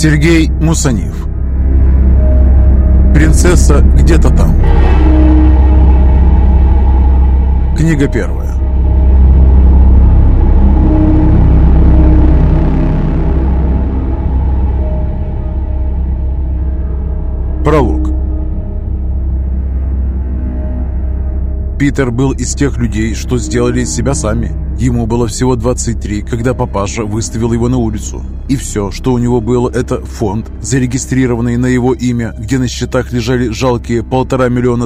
Сергей Мусанив. Принцесса где-то там. Книга первая. Пролог. Питер был из тех людей, что сделали из себя сами. Ему было всего 23, когда папаша выставил его на улицу. И все, что у него было, это фонд, зарегистрированный на его имя, где на счетах лежали жалкие $1,5 миллиона,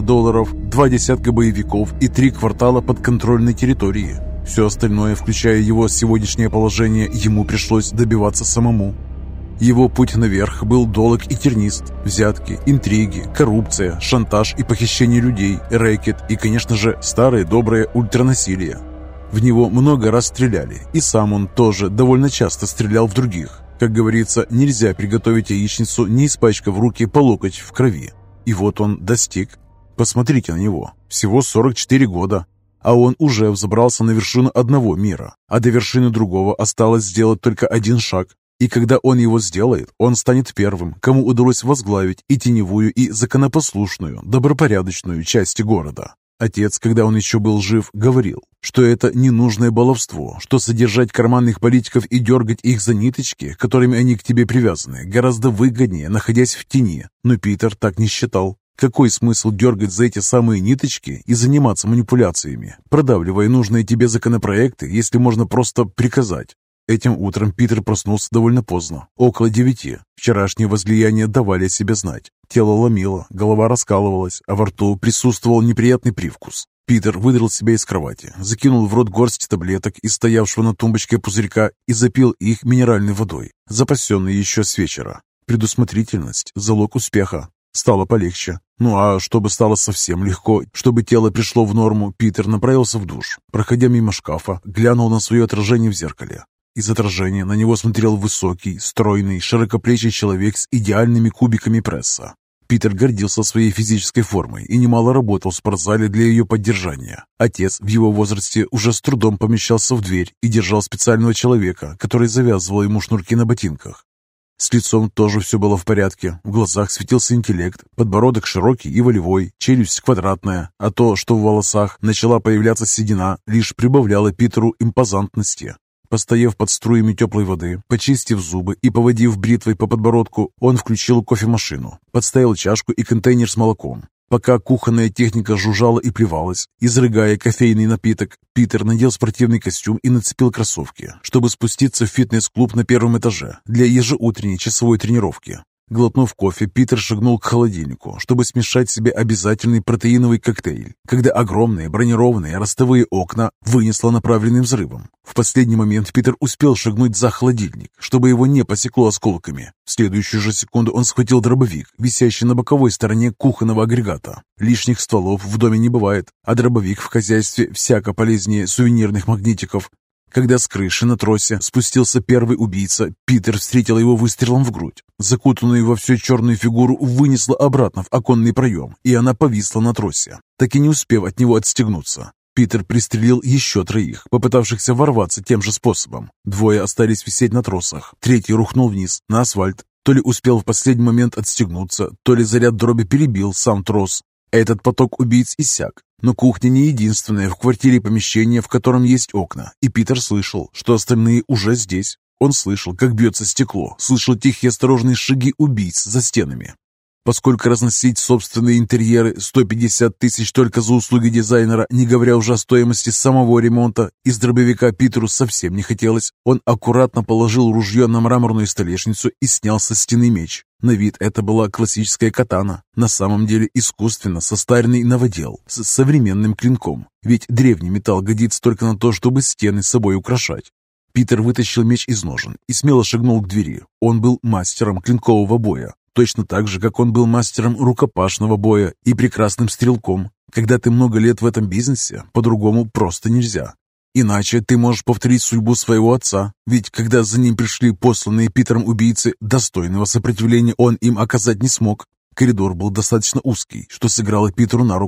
2 десятка боевиков и 3 квартала подконтрольной территории. Все остальное, включая его сегодняшнее положение, ему пришлось добиваться самому. Его путь наверх был долг и тернист. Взятки, интриги, коррупция, шантаж и похищение людей, рэкет и, конечно же, старое доброе ультранасилие. В него много раз стреляли, и сам он тоже довольно часто стрелял в других. Как говорится, нельзя приготовить яичницу, не испачкав руки по локоть в крови. И вот он достиг. Посмотрите на него. Всего 44 года. А он уже взобрался на вершину одного мира, а до вершины другого осталось сделать только один шаг. И когда он его сделает, он станет первым, кому удалось возглавить и теневую, и законопослушную, добропорядочную части города. Отец, когда он еще был жив, говорил, что это ненужное баловство, что содержать карманных политиков и дергать их за ниточки, которыми они к тебе привязаны, гораздо выгоднее, находясь в тени. Но Питер так не считал. Какой смысл дергать за эти самые ниточки и заниматься манипуляциями, продавливая нужные тебе законопроекты, если можно просто приказать? Этим утром Питер проснулся довольно поздно, около 9. Вчерашние возлияния давали о себе знать. Тело ломило, голова раскалывалась, а во рту присутствовал неприятный привкус. Питер выдрал себя из кровати, закинул в рот горсть таблеток из стоявшего на тумбочке пузырька и запил их минеральной водой, запасенной еще с вечера. Предусмотрительность – залог успеха. Стало полегче. Ну а чтобы стало совсем легко, чтобы тело пришло в норму, Питер направился в душ. Проходя мимо шкафа, глянул на свое отражение в зеркале. Из отражения на него смотрел высокий, стройный, широкоплечий человек с идеальными кубиками пресса. Питер гордился своей физической формой и немало работал в спортзале для ее поддержания. Отец в его возрасте уже с трудом помещался в дверь и держал специального человека, который завязывал ему шнурки на ботинках. С лицом тоже все было в порядке, в глазах светился интеллект, подбородок широкий и волевой, челюсть квадратная, а то, что в волосах начала появляться седина, лишь прибавляло Питеру импозантности. Постояв под струями теплой воды, почистив зубы и поводив бритвой по подбородку, он включил кофемашину, подставил чашку и контейнер с молоком. Пока кухонная техника жужжала и плевалась, изрыгая кофейный напиток, Питер надел спортивный костюм и нацепил кроссовки, чтобы спуститься в фитнес-клуб на первом этаже для ежеутренней часовой тренировки. Глотнув кофе, Питер шагнул к холодильнику, чтобы смешать себе обязательный протеиновый коктейль, когда огромные бронированные ростовые окна вынесло направленным взрывом. В последний момент Питер успел шагнуть за холодильник, чтобы его не посекло осколками. В следующую же секунду он схватил дробовик, висящий на боковой стороне кухонного агрегата. Лишних стволов в доме не бывает, а дробовик в хозяйстве всяко полезнее сувенирных магнитиков. Когда с крыши на тросе спустился первый убийца, Питер встретил его выстрелом в грудь. Закутанную во всю черную фигуру вынесло обратно в оконный проем, и она повисла на тросе, так и не успев от него отстегнуться. Питер пристрелил еще 3, попытавшихся ворваться тем же способом. 2 остались висеть на тросах, 3 рухнул вниз, на асфальт. То ли успел в последний момент отстегнуться, то ли заряд дроби перебил сам трос. Этот поток убийц иссяк. Но кухня не единственное в квартире помещение, в котором есть окна, и Питер слышал, что остальные уже здесь. Он слышал, как бьется стекло, слышал тихие осторожные шаги убийц за стенами. Поскольку разносить собственные интерьеры 150 тысяч только за услуги дизайнера, не говоря уже о стоимости самого ремонта, из дробовика Питеру совсем не хотелось. Он аккуратно положил ружье на мраморную столешницу и снял со стены меч. На вид это была классическая катана, на самом деле искусственно состаренный новодел с современным клинком, ведь древний металл годится только на то, чтобы стены собой украшать. Питер вытащил меч из ножен и смело шагнул к двери. Он был мастером клинкового боя, точно так же, как он был мастером рукопашного боя и прекрасным стрелком. Когда ты много лет в этом бизнесе, по-другому просто нельзя. Иначе ты можешь повторить судьбу своего отца, ведь когда за ним пришли посланные Питером убийцы, достойного сопротивления он им оказать не смог. Коридор был достаточно узкий, что сыграло Питеру на руку.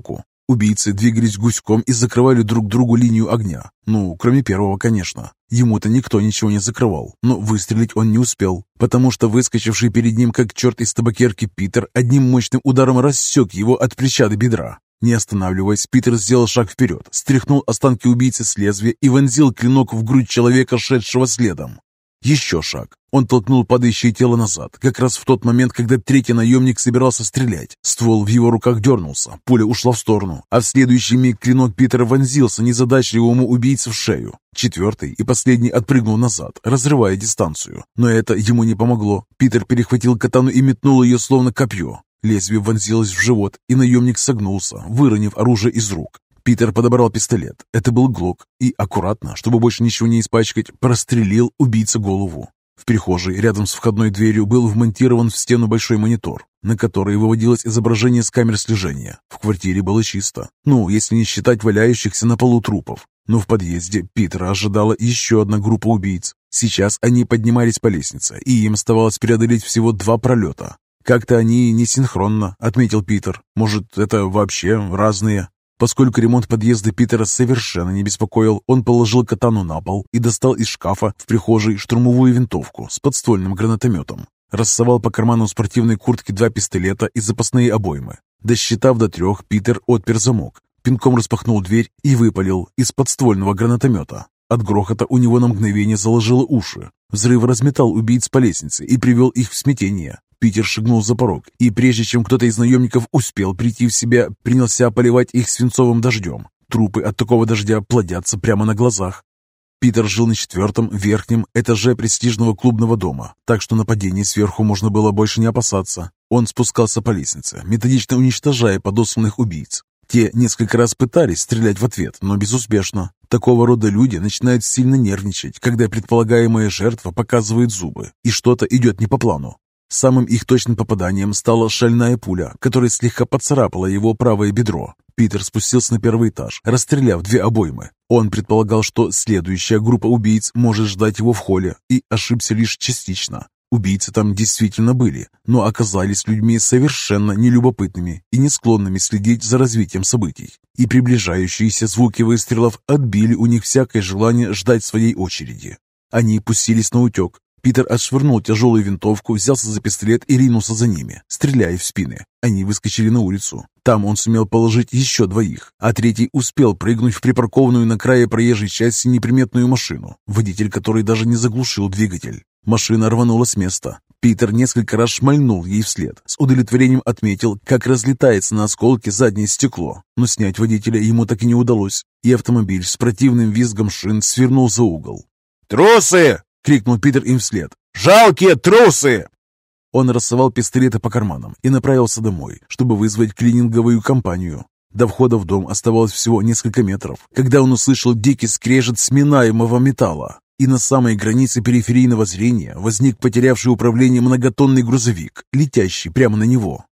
Убийцы двигались гуськом и закрывали друг другу линию огня. Ну, кроме первого, конечно. Ему-то никто ничего не закрывал, но выстрелить он не успел, потому что выскочивший перед ним как черт из табакерки Питер одним мощным ударом рассек его от плеча до бедра. Не останавливаясь, Питер сделал шаг вперед, стряхнул останки убийцы с лезвия и вонзил клинок в грудь человека, шедшего следом. Еще шаг. Он толкнул падающее тело назад, как раз в тот момент, когда третий наемник собирался стрелять. Ствол в его руках дернулся, пуля ушла в сторону, а в следующий миг клинок Питера вонзился незадачливому убийце в шею. Четвертый и последний отпрыгнул назад, разрывая дистанцию. Но это ему не помогло. Питер перехватил катану и метнул ее словно копье. Лезвие вонзилось в живот, и наемник согнулся, выронив оружие из рук. Питер подобрал пистолет, это был Глок, и аккуратно, чтобы больше ничего не испачкать, прострелил убийце голову. В прихожей рядом с входной дверью был вмонтирован в стену большой монитор, на который выводилось изображение с камер слежения. В квартире было чисто, если не считать валяющихся на полу трупов. Но в подъезде Питера ожидала еще одна группа убийц. Сейчас они поднимались по лестнице, и им оставалось преодолеть всего 2 пролета. «Как-то они не синхронно», — отметил Питер. «Может, это вообще разные?» Поскольку ремонт подъезда Питера совершенно не беспокоил, он положил катану на пол и достал из шкафа в прихожей штурмовую винтовку с подствольным гранатометом. Рассовал по карману спортивной куртки 2 пистолета и запасные обоймы. Досчитав до 3, Питер отпер замок, пинком распахнул дверь и выпалил из подствольного гранатомета. От грохота у него на мгновение заложило уши. Взрыв разметал убийц по лестнице и привел их в смятение. Питер шагнул за порог, и прежде чем кто-то из наемников успел прийти в себя, принялся поливать их свинцовым дождем. Трупы от такого дождя плодятся прямо на глазах. Питер жил на 4-м, верхнем этаже престижного клубного дома, так что нападений сверху можно было больше не опасаться. Он спускался по лестнице, методично уничтожая подосланных убийц. Те несколько раз пытались стрелять в ответ, но безуспешно. Такого рода люди начинают сильно нервничать, когда предполагаемая жертва показывает зубы, и что-то идет не по плану. Самым их точным попаданием стала шальная пуля, которая слегка поцарапала его правое бедро. Питер спустился на 1-й этаж, расстреляв 2 обоймы. Он предполагал, что следующая группа убийц может ждать его в холле, и ошибся лишь частично. Убийцы там действительно были, но оказались людьми совершенно нелюбопытными и не склонными следить за развитием событий. И приближающиеся звуки выстрелов отбили у них всякое желание ждать своей очереди. Они пустились на утек. Питер отшвырнул тяжелую винтовку, взялся за пистолет и ринулся за ними, стреляя в спины. Они выскочили на улицу. Там он сумел положить еще 2, а третий успел прыгнуть в припаркованную на крае проезжей части неприметную машину, водитель которой даже не заглушил двигатель. Машина рванула с места. Питер несколько раз шмальнул ей вслед, с удовлетворением отметил, как разлетается на осколки заднее стекло, но снять водителя ему так и не удалось, и автомобиль с противным визгом шин свернул за угол. «Трусы!» — крикнул Питер им вслед. «Жалкие трусы!» Он рассовал пистолеты по карманам и направился домой, чтобы вызвать клининговую компанию. До входа в дом оставалось всего несколько метров, когда он услышал дикий скрежет сминаемого металла, и на самой границе периферийного зрения возник потерявший управление многотонный грузовик, летящий прямо на него.